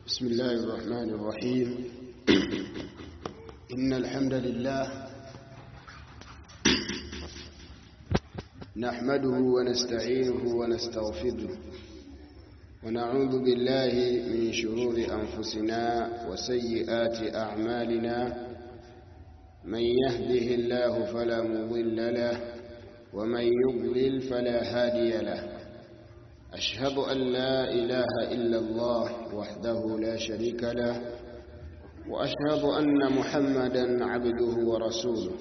بسم الله الرحمن الرحيم. إن الحمد لله نحمده ونستعينه ونستغفره ونعوذ بالله من شرور أنفسنا وسيئات أعمالنا. من يهده الله فلا مضل له ومن يضلل فلا هادي له. أشهد أن لا إله إلا الله وحده لا شريك له وأشهد أن محمدا عبده ورسوله.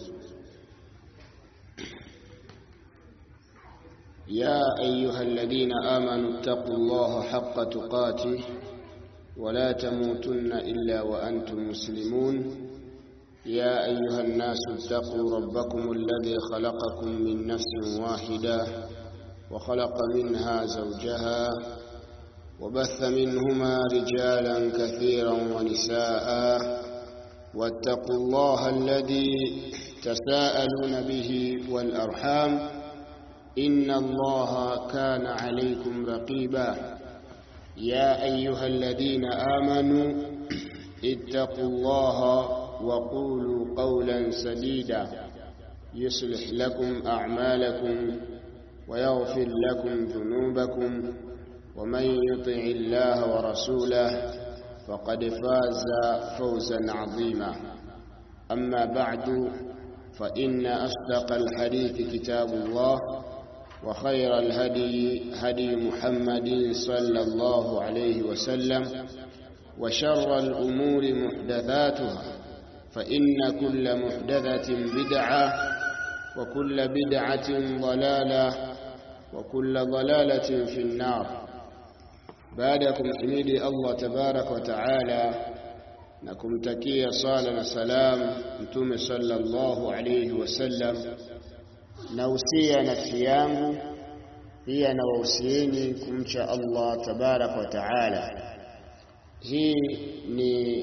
يا أيها الذين آمنوا اتقوا الله حق تقاته ولا تموتن إلا وأنتم مسلمون. يا أيها الناس اتقوا ربكم الذي خلقكم من نفس واحدة وخلق منها زوجها وبث منهما رجالا كثيرا ونساء. واتقوا الله الذي تساءلون به والأرحام إن الله كان عليكم رقيبا. يا أيها الذين آمنوا اتقوا الله وقولوا قولا سديدا يصلح لكم أعمالكم ويغفر لكم ذنوبكم ومن يطع الله ورسوله فقد فاز فوزا عظيما. أما بعد فإن أصدق الحديث كتاب الله وخير الهدي هدي محمد صلى الله عليه وسلم وشر الأمور محدثاتها فإن كل محدثة بدعة وكل بدعة ضلالة وكل ضلالة في النار. بعدكم حميدي الله تبارك وتعالى نكم تكية صالة سلام متوم صلى الله عليه وسلم. نوصي نفسي yangu pia nawausieni kumcha Allah tabarak wa taala. Hii ni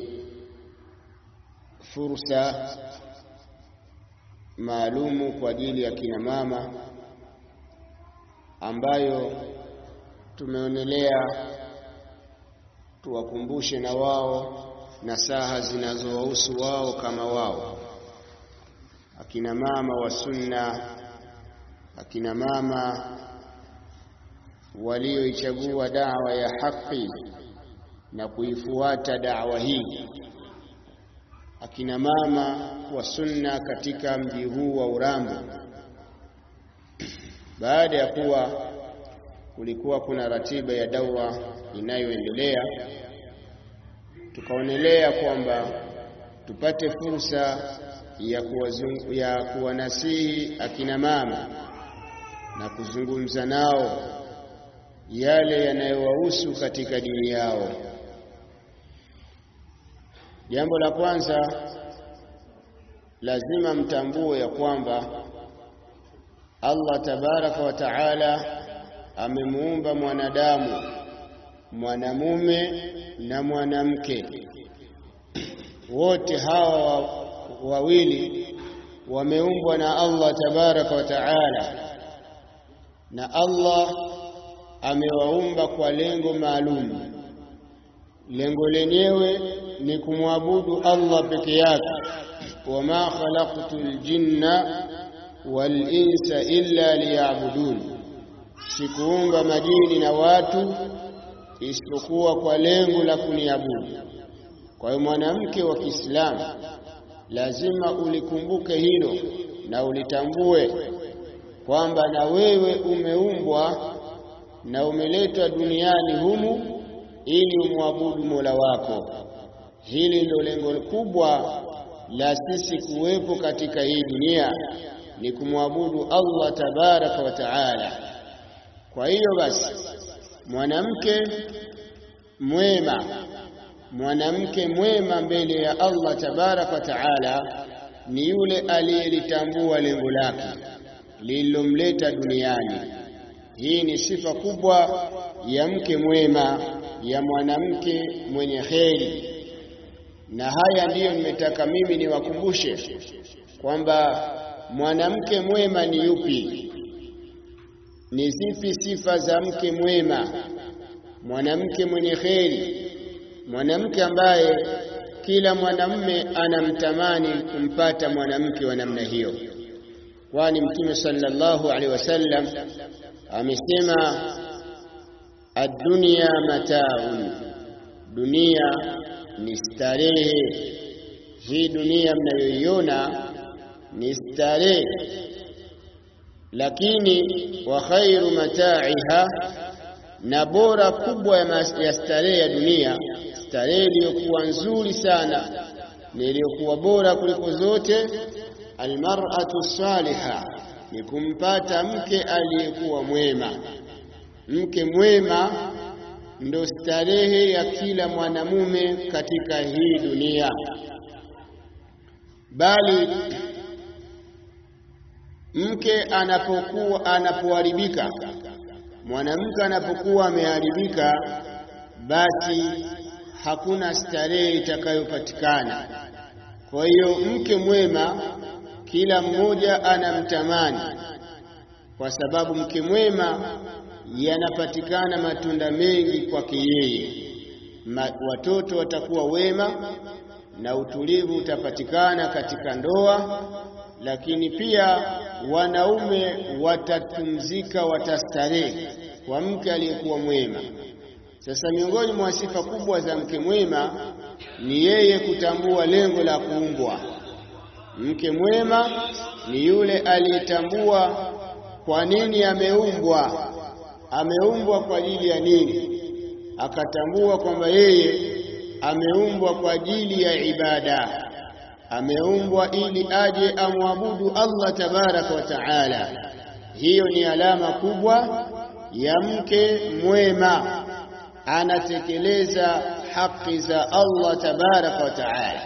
fursa maalumu kwa ajili ya kina mama ambayo tumeonelea tuwakumbushe na wao nasaha zinazowahusu wao kama wao, akina mama wa sunna, akina mama walioichagua da'wa ya haki na kuifuata da'wa hii, akina mama wa sunna katika mji huu wa Urambo. Baada ya kuwa kulikuwa kuna ratiba ya dawa inayoendelea, tukaonelea kwamba tupate fursa ya kuwanasihi akina mama na kuzungumza nao yale yanayowahusu katika dini yao. Jambo la kwanza, lazima mtambue ya kwamba Allah tabaraka wa taala amemuumba mwanadamu, mwanamume na mwanamke. Wote hawa wawili wameumbwa na Allah tabaraka wa taala, na Allah amewaumba kwa lengo maalum. Lengo lenyewe ni kumwabudu Allah peke yake. Wama khalaqtul jinna wal insa illa liya'budun, sikuumba majini na watu isipokuwa kwa lengo la kuniabudu. Kwa hiyo mwanamke wa Kiislamu lazima ulikumbuke hilo na ulitambue kwamba na wewe umeumbwa na umeletwa duniani humu ili umwabudu Mola wako. Hili ndio lengo kubwa la sisi kuwepo katika hii dunia, ni kumwabudu Allah tabaraka wa taala. Kwa hiyo basi mwanamke mwema mbele ya Allah tabaraka wa taala ni yule aliyelitambua lengo lake lililomleta duniani. Hii ni sifa kubwa ya mke mwema, ya mwanamke mwenye kheri. Na haya ndiyo nimetaka mimi niwakumbushe kwamba mwanamke mwema ni yupi, ni zipi sifa za mke mwema. Mwanamke mwenye kheri mwanamke ambaye kila mwanamume anamtamani kumpata mwanamke wa namna hiyo, kwani Mtume sallallahu alaihi wasallam amesema ad-dunya mata'un, dunia ni starehe. Hii dunia mnayoiona ni starehe, lakini wa khairu mata'iha, na bora kubwa ya starehe ya dunia, starehe iliyokuwa nzuri sana na iliyokuwa bora kuliko zote, almar'atu salihah, ni kumpata mke aliyekuwa mwema. Mke mwema ndo starehe ya kila mwanamume katika hii dunia. Bali mke anapoharibika, mwanamke anapokuwa ameharibika, basi hakuna starehe itakayopatikana. Kwa hiyo mke mwema kila mmoja anamtamani, kwa sababu mke mwema yanapatikana matunda mengi kwake yeye. Watoto watakuwa wema na utulivu utapatikana katika ndoa, lakini pia wanaume watapumzika, watastarehe kwa mke aliyekuwa mwema. Sasa miongoni mwa sifa kubwa za mke mwema ni yeye kutambua lengo la kuumbwa. Mke mwema ni yule aliyetambua kwa nini ameumbwa, ameumbwa kwa ajili ya nini, akatambua kwamba yeye ameumbwa kwa ajili ya ibada, ameumbwa ili aje amwabudu Allah tabaraka wa taala. Hiyo ni alama kubwa ya mke mwema, anatekeleza haki za Allah tabaraka wa taala.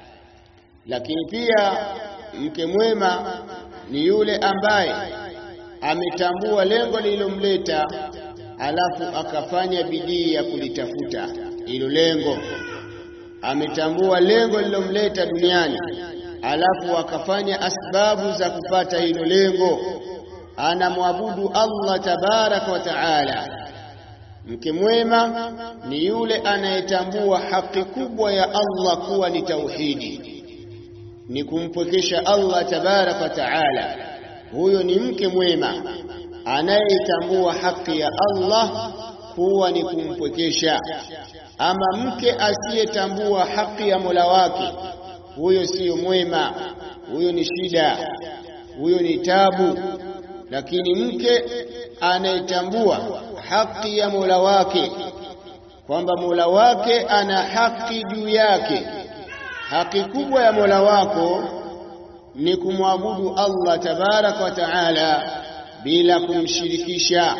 Lakini pia mke mwema ni yule ambaye ametambua lengo lililomleta, alafu akafanya bidii ya kulitafuta hilo lengo. Ametambua lengo lililomleta duniani, alafu akafanya asbabu za kupata hilo lengo, anamwabudu Allah tabaraka wa taala. Mke mwema ni yule anayetambua haki kubwa ya Allah kuwa ni tauhidi, ni kumpwekesha Allah tabaraka wa taala. Huyo ni mke mwema anayetambua haki ya Allah kuwa ni kumpwekesha. Ama mke asiyetambua haki ya Mola wake, huyo siyo mwema, huyo ni shida, huyo ni tabu. Lakini mke anayetambua haki ya Mola wake, kwamba Mola wake ana haki juu yake, haki kubwa ya Mola wako ni kumwabudu Allah tabaraka wa taala bila kumshirikisha,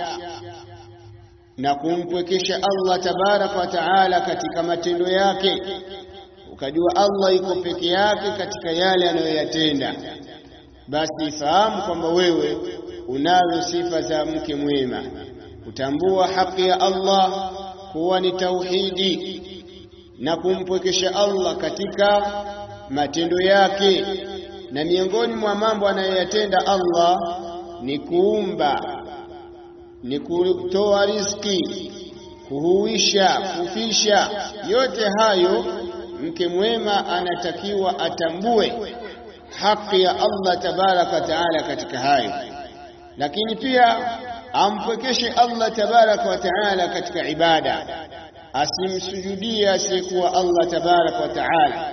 na kumpwekesha Allah tabaraka wa taala katika matendo yake, ukajua Allah iko peke yake katika yale anayoyatenda. Basi fahamu kwamba wewe unazo sifa za mke mwema, kutambua haki ya Allah kuwa ni tauhidi na kumpwekesha Allah katika matendo yake. Na miongoni mwa mambo anayoyatenda Allah ni kuumba, ni kutoa riziki, kuhuisha, kufisha. Yote hayo mke mwema anatakiwa atambue haki ya Allah tabaraka taala katika hayo. Lakini pia ampwekeshe Allah tabaraka wa taala katika ibada, asimsujudie asiyekuwa Allah tabaraka wa taala,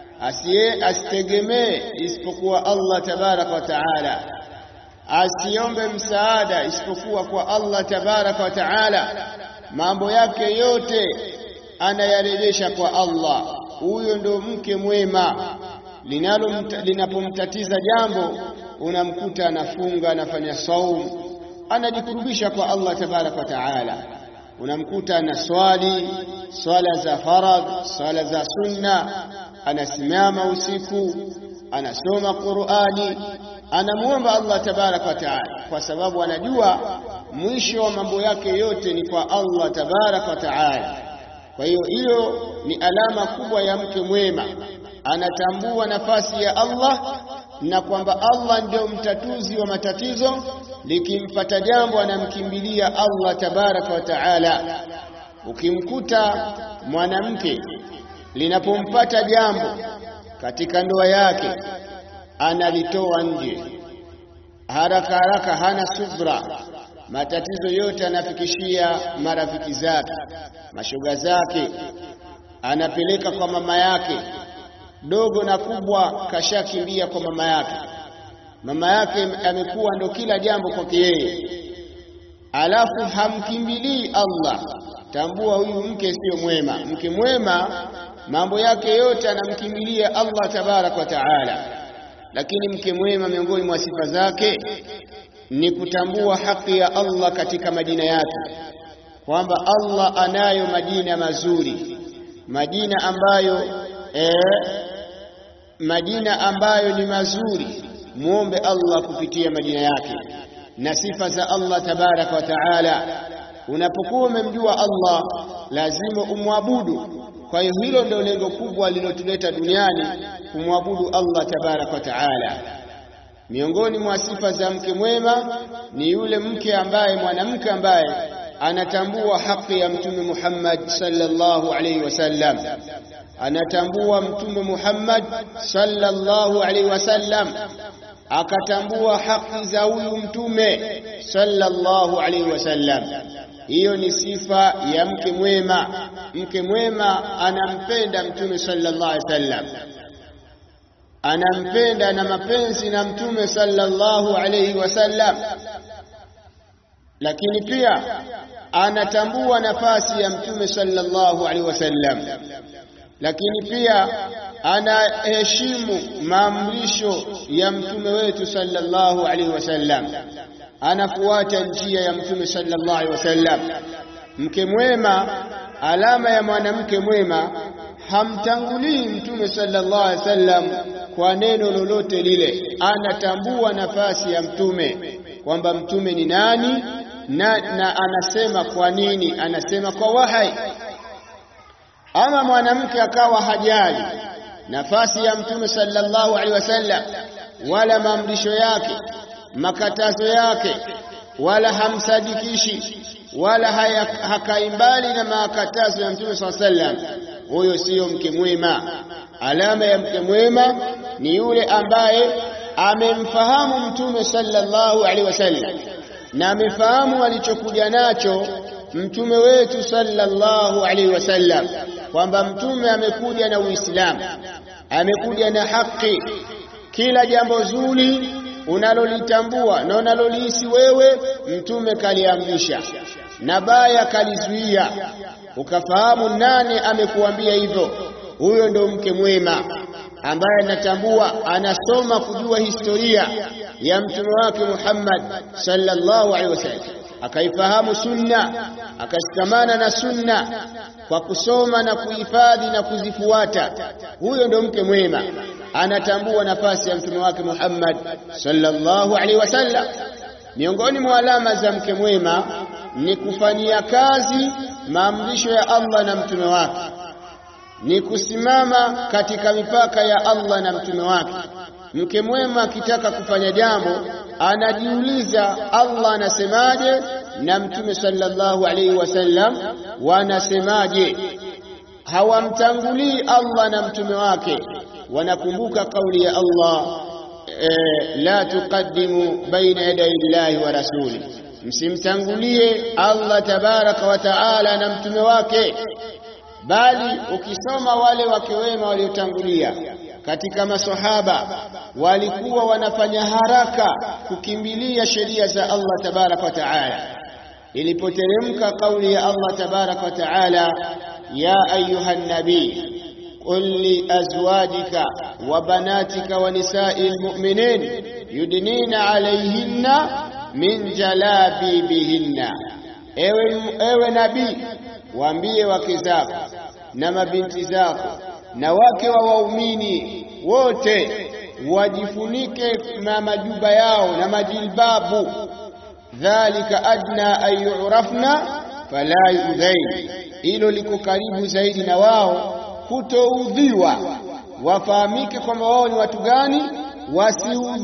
asitegemee isipokuwa Allah tabaraka wa taala, asiombe msaada isipokuwa kwa Allah tabaraka wa taala. Mambo yake yote anayarejesha kwa Allah. Huyo ndo mke mwema. Linapomtatiza jambo, unamkuta anafunga, anafanya saumu, anajikurubisha kwa Allah tabaraka wa taala. Unamkuta anaswali swala za faradh, swala za sunna, anasimama usiku, anasoma Qur'ani, anamuomba Allah tabaraka wa taala, kwa sababu anajua mwisho wa mambo yake yote ni kwa Allah tabaraka wa taala. Kwa hiyo ni alama kubwa ya mke mwema, anatambua nafasi ya Allah na kwamba Allah ndio mtatuzi wa matatizo. Likimpata jambo anamkimbilia Allah tabaraka wa taala. Ukimkuta mwanamke linapompata jambo katika ndoa yake analitoa nje haraka haraka, hana subra, matatizo yote anafikishia marafiki zake, mashoga zake, anapeleka kwa mama yake, dogo na kubwa kashakimbia kwa mama yake. Mama yake amekuwa ndo kila jambo kwake yeye, alafu hamkimbilii Allah. Tambua huyu mke sio mwema. Mke mwema mambo yake yote anamkimbilia Allah tabarak wa taala, lakini mke mwema miongoni mwa sifa zake ni kutambua haki ya Allah katika majina yake, kwamba Allah anayo majina mazuri, majina ambayo ni mazuri. Muombe Allah kupitia majina yake na sifa za Allah tabarak wa taala. Unapokuwa umemjua Allah lazima umwabudu. Kwa hiyo hilo ndio lengo kubwa lililotuleta duniani, kumwabudu Allah tabarak wa taala. Miongoni mwa sifa za mke mwema ni yule mwanamke ambaye anatambua haki ya Mtume Muhammad sallallahu alaihi wasallam, anatambua Mtume Muhammad sallallahu alaihi wasallam, akatambua haki za huyu Mtume sallallahu alaihi wasallam. Hiyo ni sifa ya mke mwema. Mke mwema anampenda Mtume sallallahu alaihi wasallam, anampenda na mapenzi na Mtume sallallahu alaihi wasallam, lakini pia anatambua nafasi ya Mtume sallallahu alaihi wasallam, lakini pia anaheshimu maamrisho ya mtume wetu sallallahu alaihi wasallam, anafuata njia ya Mtume sallallahu alaihi wasallam. Mke mwema, alama ya mwanamke mwema, hamtangulii Mtume sallallahu alaihi wasallam kwa neno lolote lile. Anatambua nafasi ya Mtume, kwamba Mtume ni nani na anasema kwa nini, anasema kwa wahai. Ama mwanamke akawa hajali nafasi ya Mtume sallallahu alaihi wasallam wala maamrisho yake, makatazo yake, wala hamsadikishi wala hakaimbali na makatazo ya Mtume sallallahu alaihi wasallam, huyo sio mke mwema. Alama ya mke mwema ni yule ambaye amemfahamu Mtume sallallahu alaihi wasallam na amefahamu alichokuja nacho mtume wetu sallallahu alaihi wasallam, kwamba mtume amekuja na Uislamu, amekuja na haki. Kila jambo zuri unalolitambua na unalolihisi wewe, mtume kaliamrisha, na baya kalizuia. Ukafahamu nani amekuambia hivyo, huyo ndo mke mwema ambaye anatambua, anasoma kujua historia ya mtume wake Muhammad sallallahu alaihi wasallam, akaifahamu sunna, akashikamana na sunna kwa kusoma na kuhifadhi na kuzifuata. Huyo ndo mke mwema, anatambua nafasi ya mtume wake Muhammad sallallahu alaihi wasallam. Miongoni mwa alama za mke mwema ni kufanyia kazi maamrisho ya Allah na mtume wake, ni kusimama katika mipaka ya Allah na mtume wake. Mke mwema akitaka kufanya jambo anajiuliza Allah anasemaje na mtume sallallahu alaihi wasallam wanasemaje. Hawamtangulii Allah na mtume wake, wanakumbuka kauli ya Allah, la tuqaddimu baina yaday Allahi wa rasuli, msimtangulie Allah tabaraka wa taala na mtume wake. Bali ukisoma wale wake wema waliotangulia katika maswahaba, walikuwa wanafanya haraka kukimbilia sheria za Allah tabaraka wa taala. Ilipoteremka kauli ya Allah tabaraka wa taala, ya ayuha nabii qul li azwajika wa banatika wa nisa'il mu'minin yudnina alayhinna min jalabibihinna, ewe nabii, waambie wake zako na mabinti zako na wake wa waumini wote wajifunike na majuba yao na majilbabu. Dhalika adna an yu'rafna fala yu'dhain, hilo liko karibu zaidi na wao kutoudhiwa, wafahamike kwamba wao ni watu gani,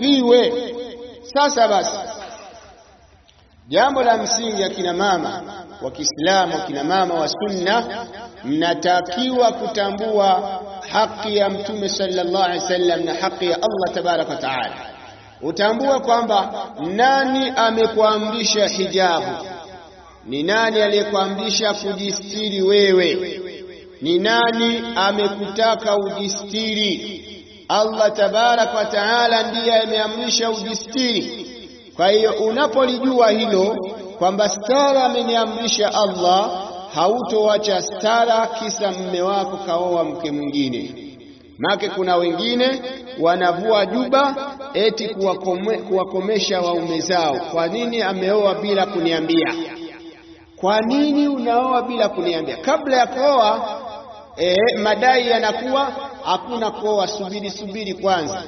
wasiudhiwe. Sasa basi, jambo la msingi ya kina mama wa Kiislamu, kina mama wa Sunna, mnatakiwa kutambua haki ya Mtume sallallahu alaihi wasallam na haki ya Allah tabaraka wa taala. Utambue kwamba nani amekuamrisha hijabu, ni nani aliyekuamrisha kujistiri wewe, ni nani amekutaka ujistiri. Allah tabaraka wa taala ndiye ameamrisha ujistiri. Kwa hiyo unapolijua hilo kwamba stara ameniamrisha Allah, hautoacha stara kisa mume wako kaoa mke mwingine. Maana kuna wengine wanavua juba eti kuwakomesha waume zao. Kwa nini ameoa bila kuniambia? Kwa nini unaoa bila kuniambia? Kabla ya kuoa madai yanakuwa hakuna kuoa, subiri kwanza.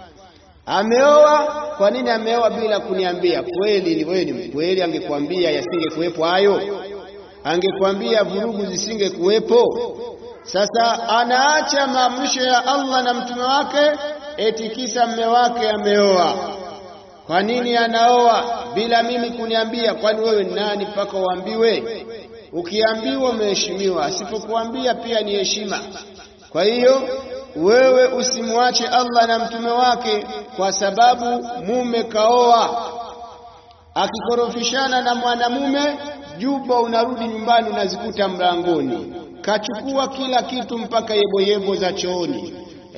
Ameoa, kwa nini ameoa bila kuniambia? Kweli ni wewe ni mkweli, angekuambia yasingekuwepo hayo, angekuambia vurugu zisingekuwepo. Sasa anaacha maamrisho ya Allah na mtume wake eti kisa mume wake ameoa. Kwa nini anaoa bila mimi kuniambia? Kwani wewe nani mpaka uambiwe? Ukiambiwa umeheshimiwa, asipokuambia pia ni heshima. Kwa hiyo wewe usimwache Allah na mtume wake kwa sababu mume kaoa. Akikorofishana na mwanamume, juba unarudi nyumbani unazikuta mlangoni, kachukua kila kitu mpaka yebo za chooni.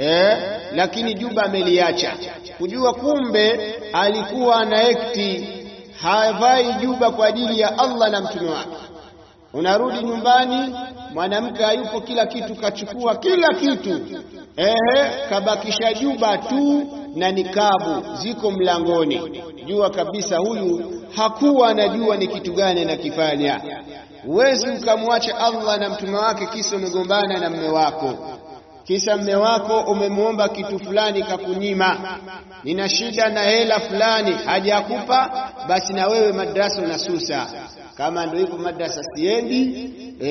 Lakini juba ameliacha. Kujua kumbe alikuwa anaekti, havai juba kwa ajili ya Allah na mtume wake. Unarudi nyumbani, mwanamke hayupo, kila kitu kachukua, kila kitu. Kabakisha juba tu na nikabu ziko mlangoni. Jua kabisa huyu hakuwa anajua ni kitu gani anakifanya. Uwezi ukamwacha Allah na mtume wake kisa umegombana na mume wako, kisa mume wako umemuomba kitu fulani kakunyima. Nina shida na hela fulani hajakupa, basi na wewe madrasa unasusa. Kama ndio iko madrasa siendi,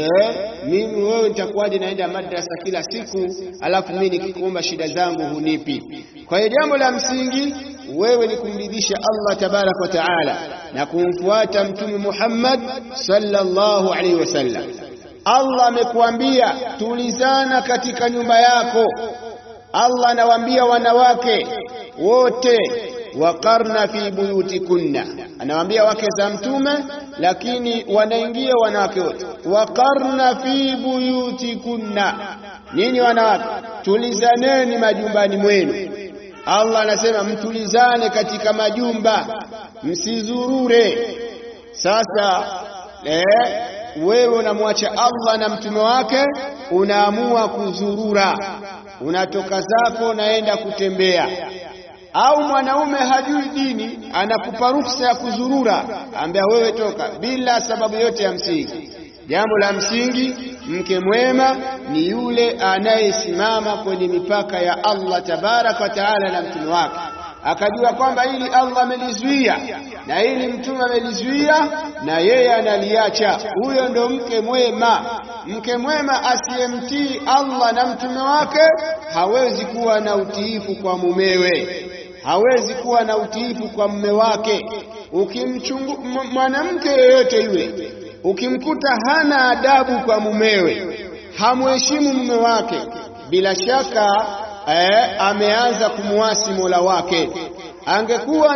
mimi wewe nitakuwaje naenda madrasa kila siku alafu mimi nikikuomba shida zangu hunipi? Kwa hiyo jambo la msingi wewe ni kumridhisha Allah tabarak wa taala na kumfuata Mtume Muhammad sallallahu alaihi wasallam. Allah amekuambia tulizana katika nyumba yako. Allah anawaambia wanawake wote waqarna fi buyutikunna, anawaambia wake za mtume, lakini wanaingia wanawake wote. Waqarna fi buyutikunna, nini wanawake? Tulizaneni majumbani mwenu. Allah anasema mtulizane katika majumba, msizurure. Sasa wewe unamwacha Allah na mtume wake, unaamua kuzurura, unatoka zako naenda kutembea. Au mwanaume hajui dini, anakupa ruhusa ya kuzurura, ambia wewe toka bila sababu yote ya msingi. Jambo la msingi, mke mwema ni yule anayesimama kwenye mipaka ya Allah tabaraka wa taala na mtume wake, akajua kwamba hili Allah amelizuia na hili mtume amelizuia na yeye analiacha. Huyo ndo mke mwema. Mke mwema asiyemtii Allah na mtume wake hawezi kuwa na utiifu kwa mumewe, hawezi kuwa na utiifu kwa mume wake. Mwanamke yeyote yule ukimkuta hana adabu kwa mumewe, hamheshimu mume wake, bila shaka ameanza kumuasi Mola wake. Angekuwa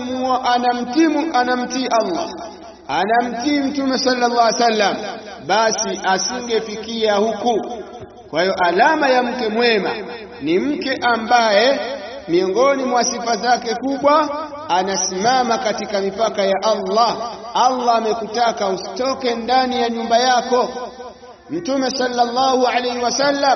anamtii Allah, anamtii Mtume sallallahu alaihi wasallam, basi asingefikia huku. Kwa hiyo alama ya mke mwema ni mke ambaye miongoni mwa sifa zake kubwa anasimama katika mipaka ya Allah. Allah amekutaka usitoke ndani ya nyumba yako. Mtume sallallahu alaihi wasallam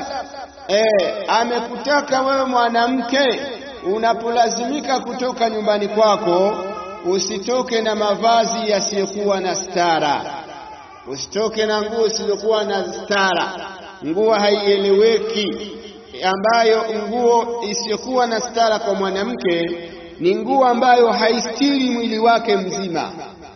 amekutaka wewe mwanamke, unapolazimika kutoka nyumbani kwako, usitoke na mavazi yasiyokuwa na stara, usitoke na nguo zisizokuwa na stara. Nguo haieleweki, ambayo nguo isiyokuwa na stara kwa mwanamke ni nguo ambayo haistiri mwili wake mzima.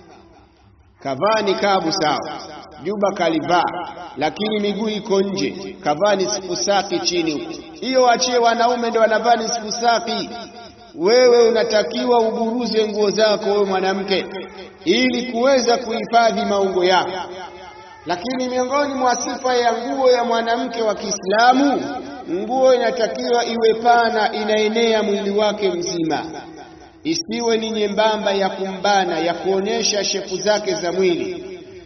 Kavaa nikabu sawa, juba kalivaa, lakini miguu iko nje, kavaa nisfu saki chini huko, hiyo achie wanaume ndio wanavaa nisfu saki. Wewe unatakiwa uburuze nguo zako wewe mwanamke, ili kuweza kuhifadhi maungo yako. Lakini miongoni mwa sifa ya nguo ya mwanamke wa Kiislamu, nguo inatakiwa iwe pana, inaenea mwili wake mzima, isiwe ni nyembamba ya kumbana, ya kuonesha shepu zake za mwili.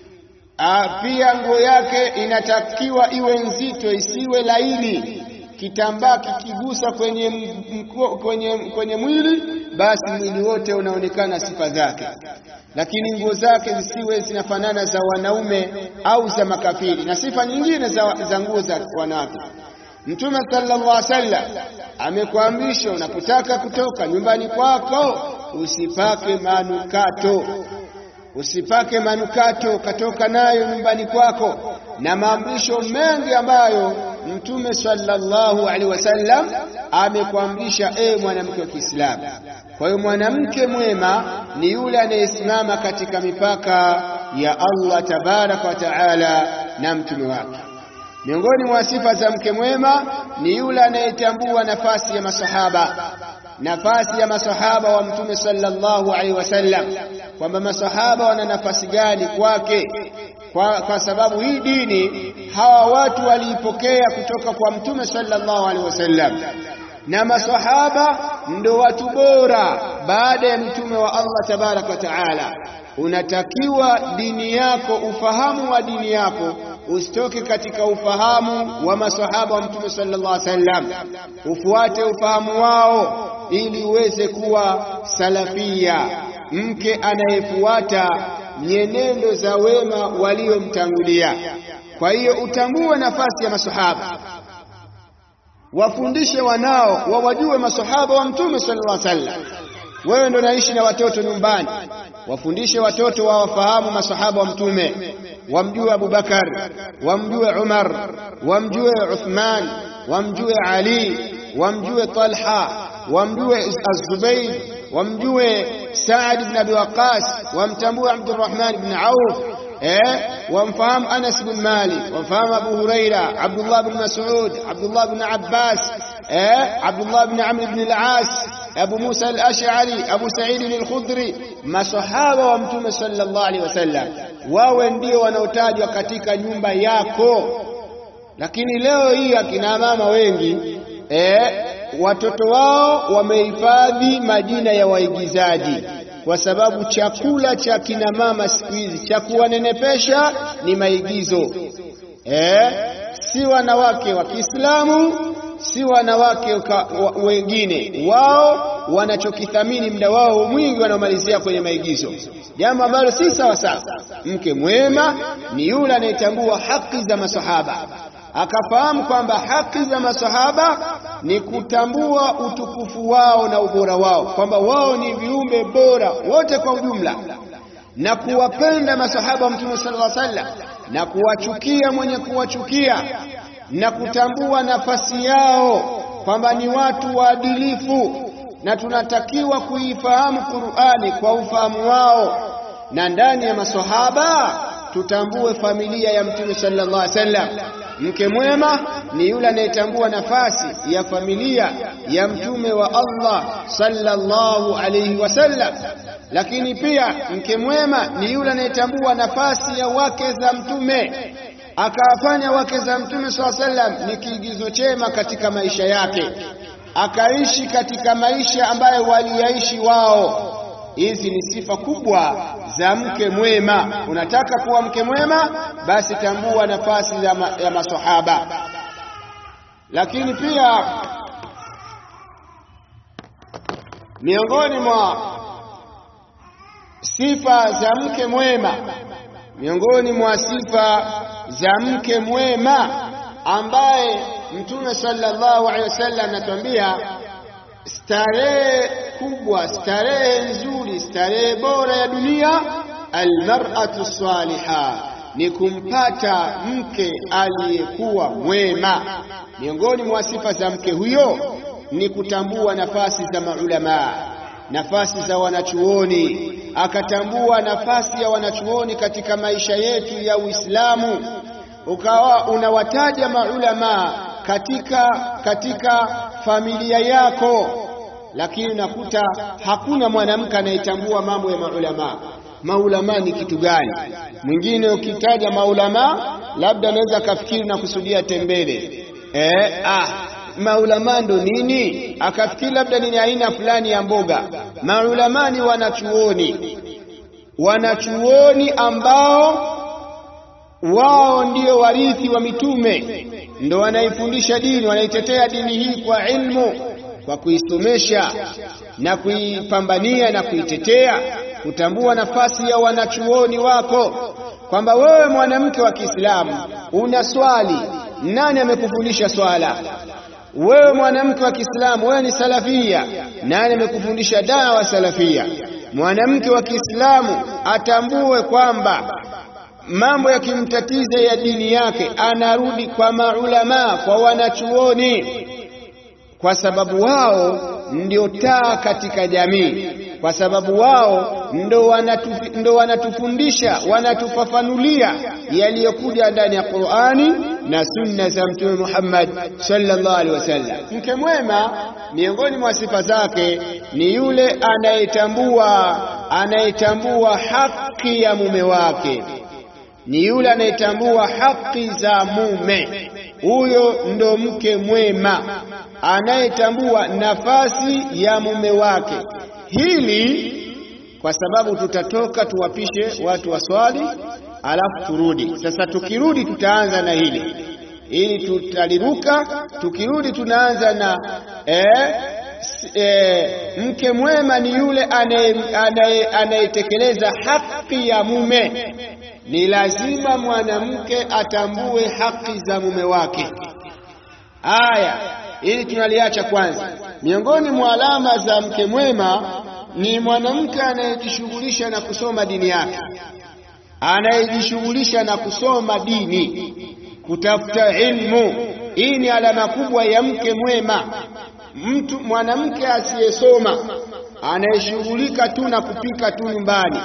Pia nguo yake inatakiwa iwe nzito, isiwe laini. Kitambaa kikigusa kwenye mwili, basi mwili wote unaonekana sifa zake. Lakini nguo zake zisiwe zinafanana za wanaume au za makafiri, na sifa nyingine za nguo za wanawake. Mtume sallallahu alaihi wasallam amekuamrisha unapotaka kutoka nyumbani kwako usipake manukato. Usipake manukato katoka nayo nyumbani kwako, na maamrisho mengi ambayo Mtume sallallahu alaihi wasallam amekuamrisha mwanamke wa Kiislamu. Kwa hiyo mwanamke mwema ni yule anayesimama katika mipaka ya Allah tabaraka wa taala na mtume wake. Miongoni mwa sifa za mke mwema ni yule anayetambua nafasi ya masahaba, nafasi ya masahaba wa Mtume sallallahu alaihi wasallam, kwamba masahaba wana nafasi gani kwake, kwa sababu hii dini hawa watu waliipokea kutoka kwa Mtume sallallahu alaihi wasallam, na masahaba ndio watu bora baada ya mtume wa Allah tabaraka wa taala. Unatakiwa dini yako, ufahamu wa dini yako usitoke katika ufahamu wa masahaba wa Mtume sallallahu alaihi wasallam, ufuate ufahamu wao ili uweze kuwa salafia, mke anayefuata nyenendo za wema waliomtangulia. Kwa hiyo utambue nafasi ya masahaba, wafundishe wanao wawajue masahaba wa Mtume sallallahu alaihi wasallam. Wewe ndio unaishi na watoto nyumbani, wafundishe watoto wawafahamu masahaba wa Mtume, wamjue Abu Bakar, wamjue Umar, wamjue Uthman, wamjue Ali, wamjue Talha, wamjue Az-Zubayr, wamjue Sa'd ibn Abi Waqqas, wamtambue Abdurrahman ibn Auf, wamfahamu Anas bin Malik, wamfahamu Abu Huraira, Abdullah bin Mas'ud, Abdullah bin Abbas, Abdullah bin Amr ibn al-As, Abu Musa al-Ash'ari, Abu Sa'id al-Khudri. Masahaba wa Mtume sallallahu alaihi wasallam wawe ndio wanaotajwa katika nyumba yako. Lakini leo hii akina mama wengi watoto wao wamehifadhi majina ya waigizaji, kwa sababu chakula cha kina mama siku hizi cha kuwanenepesha ni maigizo. Si wanawake wa Kiislamu, si wanawake wengine, wao wanachokithamini muda wao mwingi wanaomalizia kwenye maigizo, jambo ambalo si sawa sawa. Mke mwema ni yule anayetambua haki za masahaba, akafahamu kwamba haki za masahaba ni kutambua utukufu wao na ubora wao, kwamba wao ni viumbe bora wote kwa ujumla, na kuwapenda masahaba wa Mtume sallallahu alaihi wasallam na kuwachukia mwenye kuwachukia, na kutambua nafasi yao kwamba ni watu waadilifu, na tunatakiwa kuifahamu Qur'ani kwa ufahamu wao. Na ndani ya masahaba tutambue familia ya Mtume sallallahu alaihi wasallam. Mke mwema ni yule anayetambua nafasi ya familia ya mtume wa Allah sallallahu alaihi wasallam. Lakini pia mke mwema ni yule anayetambua nafasi ya wake za mtume, akawafanya wake za Mtume sallallahu alaihi wasallam ni kiigizo chema katika maisha yake, akaishi katika maisha ambayo waliyaishi wao. Hizi ni sifa kubwa za mke mwema. Unataka kuwa mke mwema, basi tambua nafasi ya masahaba. Lakini pia miongoni mwa sifa za mke mwema, miongoni mwa sifa za mke mwema ambaye Mtume sallallahu alaihi wasallam anatuambia starehe kubwa, starehe nzuri, starehe bora ya dunia, almar'atu salihah, ni kumpata mke aliyekuwa mwema. Miongoni mwa sifa za mke huyo ni kutambua nafasi za maulama, nafasi za wanachuoni, akatambua nafasi ya wanachuoni katika maisha yetu ya Uislamu. Ukawa unawataja maulama katika familia yako, lakini unakuta hakuna mwanamke anayetambua mambo ya maulama. maulama ni kitu gani? Mwingine ukitaja maulama labda anaweza kafikiri na kusudia tembele. Maulama ndo nini? Akafikiri labda ni aina fulani ya mboga. Maulama ni wanachuoni ambao wao ndio warithi wa mitume, ndio wanaifundisha dini, wanaitetea dini hii kwa ilmu, kwa kuisomesha na kuipambania na kuitetea. Kutambua nafasi ya wanachuoni wako, kwamba wewe mwanamke wa Kiislamu una swali, nani amekufundisha swala? Wewe mwanamke wa Kiislamu wewe ni salafia, nani amekufundisha dawa salafia? Mwanamke wa Kiislamu atambue kwamba mambo yakimtatiza ya dini yake anarudi kwa maulama, kwa wanachuoni, kwa sababu wao ndio taa katika jamii, kwa sababu wao ndo wanatufundisha, wanatufafanulia yaliyokuja ndani ya Qur'ani na sunna za Mtume Muhammad sallallahu alaihi wasallam. Mke mwema miongoni mwa sifa zake ni yule anayetambua haki ya mume wake, ni yule anayetambua haki za mume. Huyo ndo mke mwema, anayetambua nafasi ya mume wake. Hili kwa sababu tutatoka tuwapishe watu waswali alafu turudi. Sasa tukirudi tutaanza na hili tutaliruka. Tukirudi tunaanza na mke mwema ni yule anayetekeleza haki ya mume. Ni lazima mwanamke atambue haki za mume wake. Ili tunaliacha kwanza. Miongoni mwa alama za mke mwema ni mwanamke anayejishughulisha na kusoma dini yake, anayejishughulisha na kusoma dini, kutafuta ilmu. Hii ni alama kubwa ya mke mwema. Mwanamke asiyesoma, anayeshughulika tu na kupika tu nyumbani,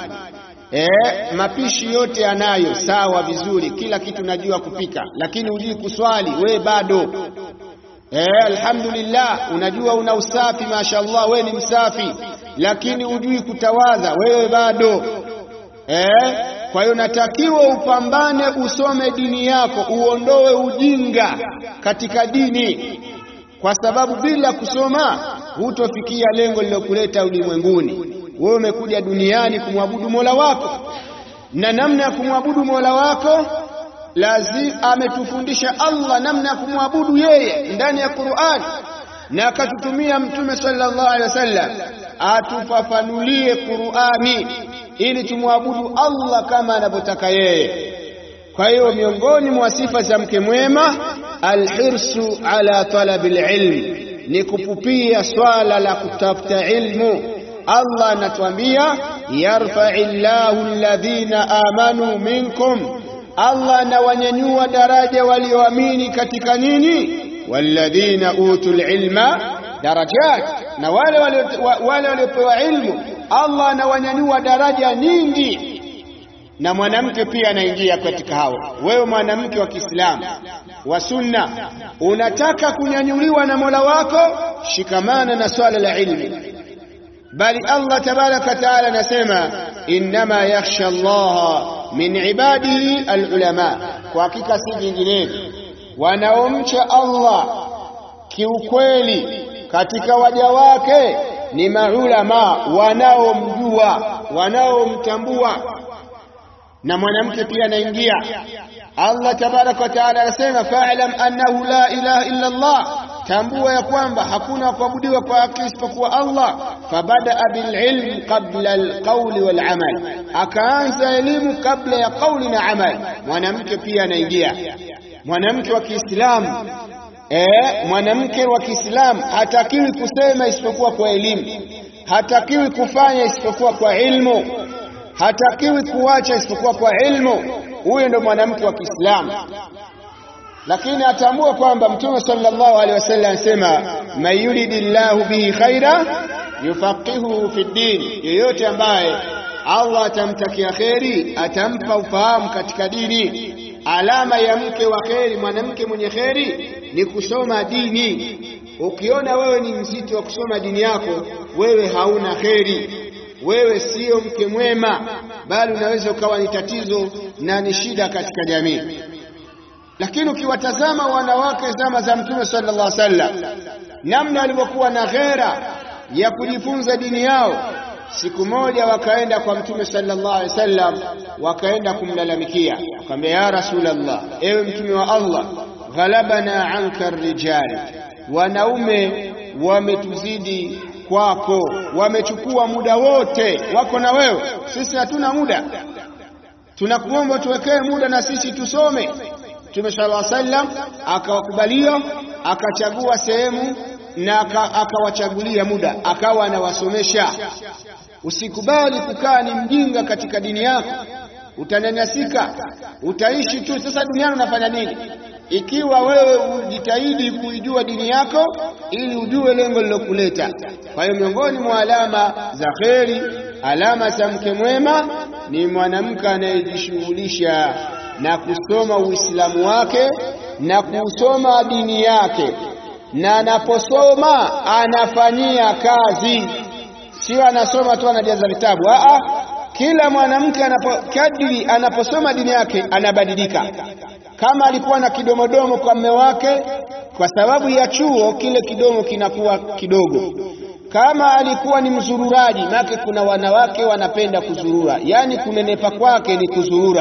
mapishi yote anayo sawa vizuri, kila kitu najua kupika, lakini hujui kuswali, we bado. Alhamdulillah, unajua una usafi, mashaallah, we ni msafi, lakini hujui kutawadha, wewe bado. Kwa hiyo natakiwa upambane, usome dini yako, uondoe ujinga katika dini, kwa sababu bila kusoma hutofikia lengo lilokuleta ulimwenguni. Wewe umekuja duniani kumwabudu Mola wako, na namna ya kumwabudu Mola wako lazima ametufundisha Allah namna ya kumwabudu yeye ndani ya Qur'an, na akatutumia Mtume sallallahu alaihi wasallam atufafanulie Qur'ani ili tumwabudu Allah kama anavyotaka yeye. Kwa hiyo miongoni mwa sifa za mke mwema alhirsu ala talabil ilm, ni kupupia swala la kutafuta ilmu. Allah anatuambia yarfa'illahu alladhina amanu minkum, Allah anawanyanyua daraja walioamini katika nini? Walladhina utul ilma darajat, na wale waliopewa ilmu Allah anawanyanyua daraja nyingi. Na mwanamke pia anaingia katika hao. Wewe mwanamke wa Kiislamu wa sunna, unataka kunyanyuliwa na Mola wako, shikamana na swala la ilmu. Bali Allah tabaraka taala anasema innama yakhsha Allah min ibadihi alulama, kwa hakika si vinginevyo wanaomcha Allah kiukweli katika waja wake ni maulama, wanaomjua, wanaomtambua. Na mwanamke pia anaingia. Allah tabaraka wa taala anasema fa'lam annahu la ilaha illa Allah, tambua ya kwamba hakuna kuabudiwa kwa haki isipokuwa Allah. Fabada bil ilm qabla al qawli wal amal, akaanza elimu kabla ya kauli na amal. Mwanamke pia anaingia. Mwanamke wa Kiislamu, mwanamke wa Kiislamu hatakiwi kusema isipokuwa kwa elimu, hatakiwi kufanya isipokuwa kwa ilmu, hatakiwi kuacha isipokuwa kwa ilmu. Huyo ndo mwanamke wa Kiislamu. Lakini atambua kwamba Mtume sallallahu alaihi wasallam anasema man yuridillahu bihi khaira yufaqihuhu fi din, yeyote ambaye Allah atamtakia kheri atampa ufahamu katika dini. Alama ya mke wa kheri, mwanamke mwenye kheri, ni kusoma dini. Ukiona wewe ni mzito wa kusoma dini yako, wewe hauna kheri. wewe sio mke mwema, bali unaweza ukawa ni tatizo na ni shida katika jamii. Lakini ukiwatazama wanawake zama za Mtume sallallahu alaihi wasallam, namna walivyokuwa na ghera ya kujifunza dini yao, siku moja wakaenda kwa Mtume sallallahu alaihi wasallam, wakaenda kumlalamikia, akamwambia ya Rasulullah, ewe Mtume wa Allah, ghalabana anka rijal, wanaume wametuzidi kwako, wamechukua muda wote wako na wewe, sisi hatuna muda, tunakuomba tuwekee muda na sisi tusome. Mtume sallallahu alaihi wasallam akawakubalia, akachagua sehemu na akawachagulia muda, akawa anawasomesha. Usikubali kukaa ni mjinga katika dini yako, utananyasika, utaishi tu. Sasa duniani unafanya nini ikiwa wewe ujitahidi kuijua dini yako ili ujue lengo lilokuleta? Kwa hiyo miongoni mwa alama za kheri, alama za mke mwema, ni mwanamke anayejishughulisha na kusoma Uislamu wake na kusoma dini yake, na anaposoma anafanyia kazi, sio anasoma tu anajaza vitabu. Kila mwanamke kadiri anaposoma dini yake anabadilika. Kama alikuwa na kidomodomo kwa mume wake, kwa sababu ya chuo kile kidomo kinakuwa kidogo. Kama alikuwa ni mzururaji, maana kuna wanawake wanapenda kuzurura, yani kunenepa kwake ni kuzurura.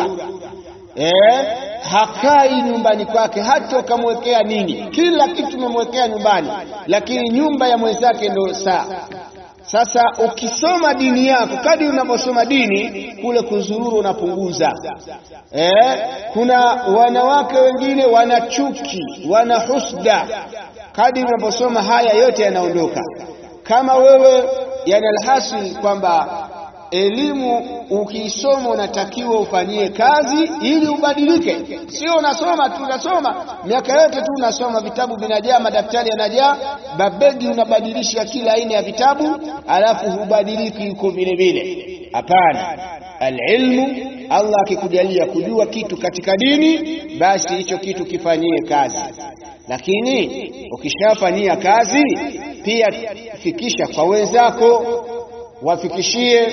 Hakai nyumbani kwake, hata ukamwekea nini, kila kitu umemwekea nyumbani, lakini nyumba ya mwenzake ndio saa. Sasa ukisoma dini yako, kadri unaposoma dini, kule kuzururu unapunguza. Kuna wanawake wengine wana chuki, wana husda, kadri unaposoma haya yote yanaondoka. Kama wewe, yani alhasil kwamba elimu ukisoma unatakiwa ufanyie kazi ili ubadilike. Sio unasoma tu, unasoma miaka yote tu unasoma, vitabu vinajaa, madaftari yanajaa, babegi unabadilisha kila aina ya vitabu, alafu hubadiliki uko vile vile. Hapana. Alilmu, Allah akikujalia kujua kitu katika dini, basi hicho kitu kifanyie kazi. Lakini ukishafanyia kazi pia fikisha kwa wenzako, wafikishie,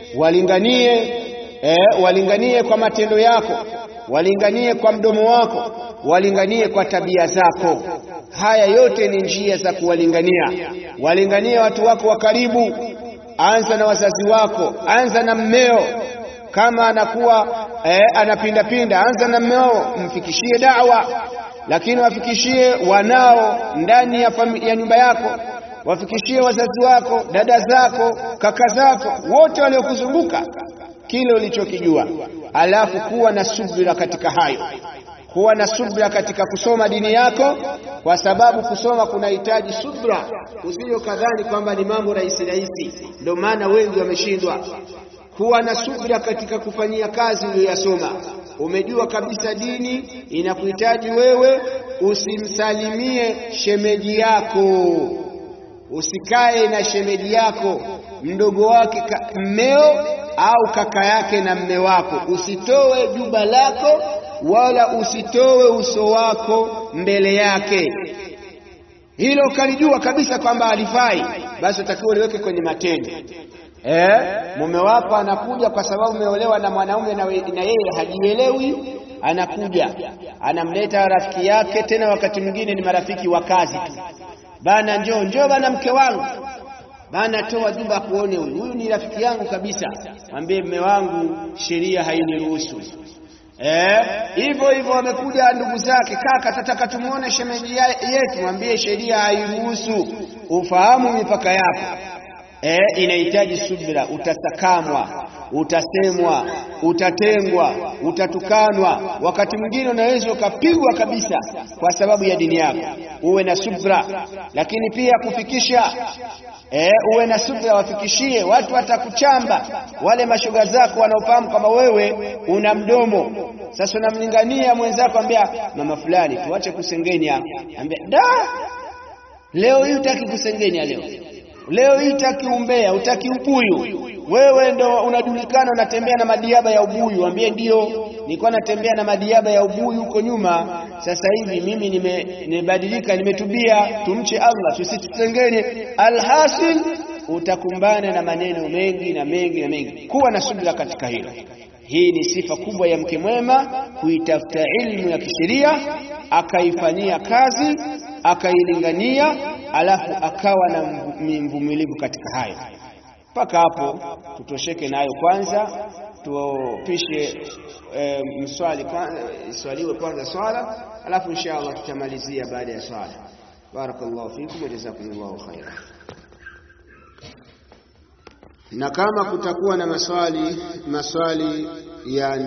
walinganie kwa matendo yako, walinganie kwa mdomo wako, walinganie kwa tabia zako. Haya yote ni njia za kuwalingania. Walinganie watu wako wa karibu, anza na wazazi wako, anza na mmeo. Kama anakuwa anapindapinda, anza na mmeo, mfikishie da'wa. Lakini wafikishie wanao ndani ya nyumba yako, wafikishie wazazi wako, dada zako, kaka zako, wote waliokuzunguka kile ulichokijua. Alafu kuwa na subira katika hayo, kuwa na subira katika kusoma dini yako, kwa sababu kusoma kunahitaji subira. Usije kadhani kwamba ni mambo rahisi rahisi, ndio maana wengi wameshindwa. Kuwa na subira katika kufanyia kazi uliyosoma. Umejua kabisa dini inakuhitaji wewe, usimsalimie shemeji yako, usikae na shemeji yako, mdogo wake, mmeo au kaka yake na mme wako. Usitoe juba lako wala usitoe uso wako mbele yake. Hilo kalijua kabisa kwamba alifai, basi utakiwa liweke kwenye matendo. Mume wako anakuja kwa sababu umeolewa na mwanaume na yeye hajielewi, anakuja anamleta rafiki yake, tena wakati mwingine ni marafiki wa kazi tu. Bana njoo bana, mke wangu bana, toa jumba kuone huyu ni rafiki yangu kabisa. Mwambie mume wangu, sheria hainiruhusu. Hivyo wamekuja ndugu zake, kaka tataka tumuone shemeji yetu, mwambie sheria hairuhusu. Ufahamu mipaka yako. Inahitaji subira. Utasakamwa, utasemwa, utatengwa, utatukanwa, wakati mwingine unaweza ukapigwa kabisa kwa sababu ya dini yako. Uwe na subira. Lakini pia kufikisha, uwe na subira, wafikishie watu. Watakuchamba wale mashoga zako wanaofahamu kama wewe una mdomo. Sasa unamlingania mwenzako, ambia mama fulani tuache kusengenya, ambia leo hii utaki kusengenya, leo hii utaki umbea, utaki ubuyu. Wewe ndo unajulikana unatembea na madiaba ya ubuyu. Mwambie ndio, nilikuwa natembea na madiaba ya ubuyu huko nyuma, sasa hivi mimi nimebadilika, nimetubia. Tumche Allah, tusitengenye. Alhasil utakumbana na maneno mengi na mengi na mengi. Kuwa na subira katika hilo. Hii ni sifa kubwa ya mke mwema, kuitafuta ilmu ya kisheria, akaifanyia kazi, akailingania, alafu akawa na mvumilivu katika hayo. Mpaka hapo tutosheke nayo kwanza, tupishe swaliwe kwanza swala, alafu inshallah tutamalizia baada ya swala. Barakallahu fikum wa jazakumullahu khairan. Na kama kutakuwa na maswali ya